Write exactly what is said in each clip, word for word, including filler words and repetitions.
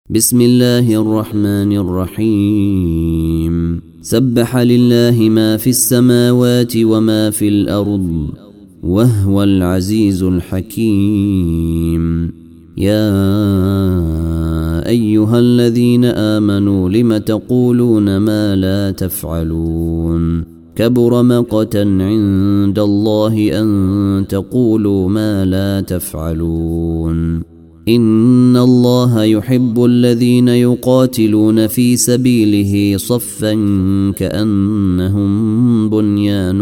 بسم الله الرحمن الرحيم سبح لله ما في السماوات وما في الأرض وهو العزيز الحكيم يا أيها الذين آمنوا لم تقولون ما لا تفعلون كبر مقتا عند الله أن تقولوا ما لا تفعلون إن الله يحب الذين يقاتلون في سبيله صفا كأنهم بنيان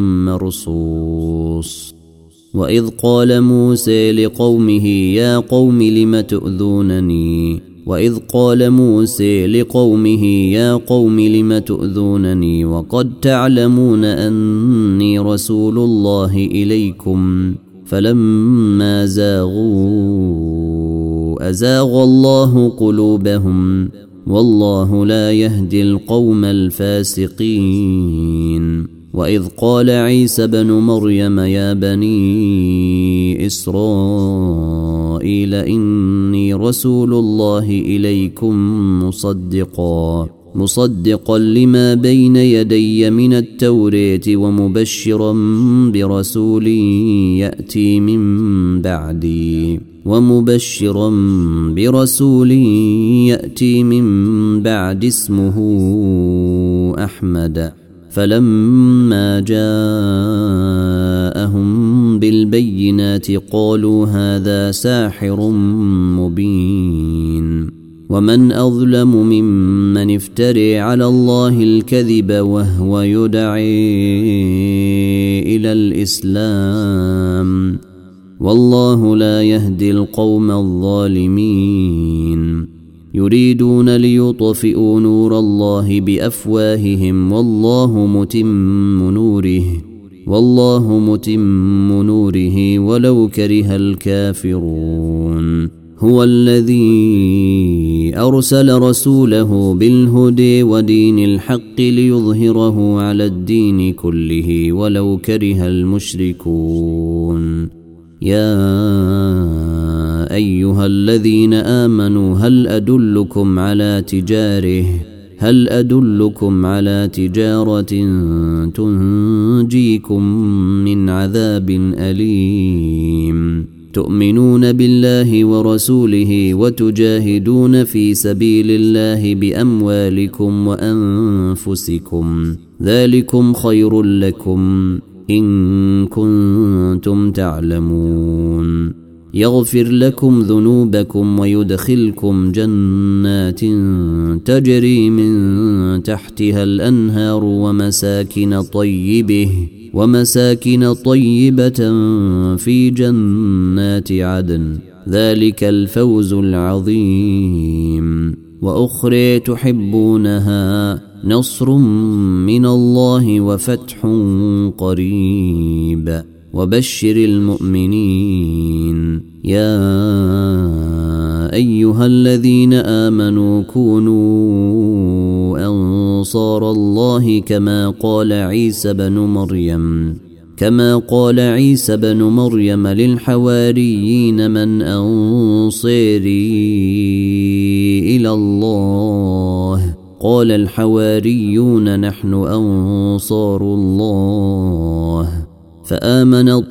مرصوص وإذ قال موسى لقومه يا قوم لم تؤذونني وإذ قال موسى لقومه يا قوم لم تؤذونني وقد تعلمون أني رسول الله إليكم فلما زاغوا أزاغ الله قلوبهم والله لا يهدي القوم الفاسقين وإذ قال عيسى بن مريم يا بني إسرائيل إني رسول الله إليكم مصدقا مصدقا لما بين يدي من التوراة ومبشرا برسول يأتي من بعدي ومبشرا برسول يأتي من بعد اسمه أحمد فلما جاءهم بالبينات قالوا هذا ساحر مبين ومن أظلم ممن افتري على الله الكذب وهو يدعي إلى الإسلام والله لا يهدي القوم الظالمين يريدون ليطفئوا نور الله بأفواههم والله متم نوره والله متم نوره ولو كره الكافرون هو الذي أرسل رسوله بالهدى ودين الحق ليظهره على الدين كله ولو كره المشركون يا أيها الذين آمنوا هل أدلكم على تجاره هل أدلكم على تجارة تنجيكم من عذاب أليم تؤمنون بالله ورسوله وتجاهدون في سبيل الله بأموالكم وأنفسكم ذلكم خير لكم إن كنتم تعلمون يغفر لكم ذنوبكم ويدخلكم جنات تجري من تحتها الأنهار ومساكن طيبه ومساكن طيبة في جنات عدن ذلك الفوز العظيم وأخرى تحبونها نصر من الله وفتح قريب وبشر المؤمنين يا أيها الذين آمنوا كونوا أنصار الله كما قال عيسى بن مريم كما قال عيسى بن مريم للحواريين من أنصاري إلى الله قال الحواريون نحن أنصار الله فآمنت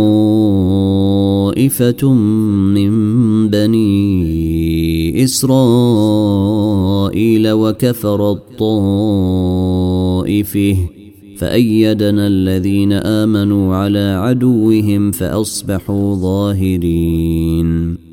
طائفة من بني إسرائيل وكفرت طائفة فأيدنا الذين آمنوا على عدوهم فأصبحوا ظاهرين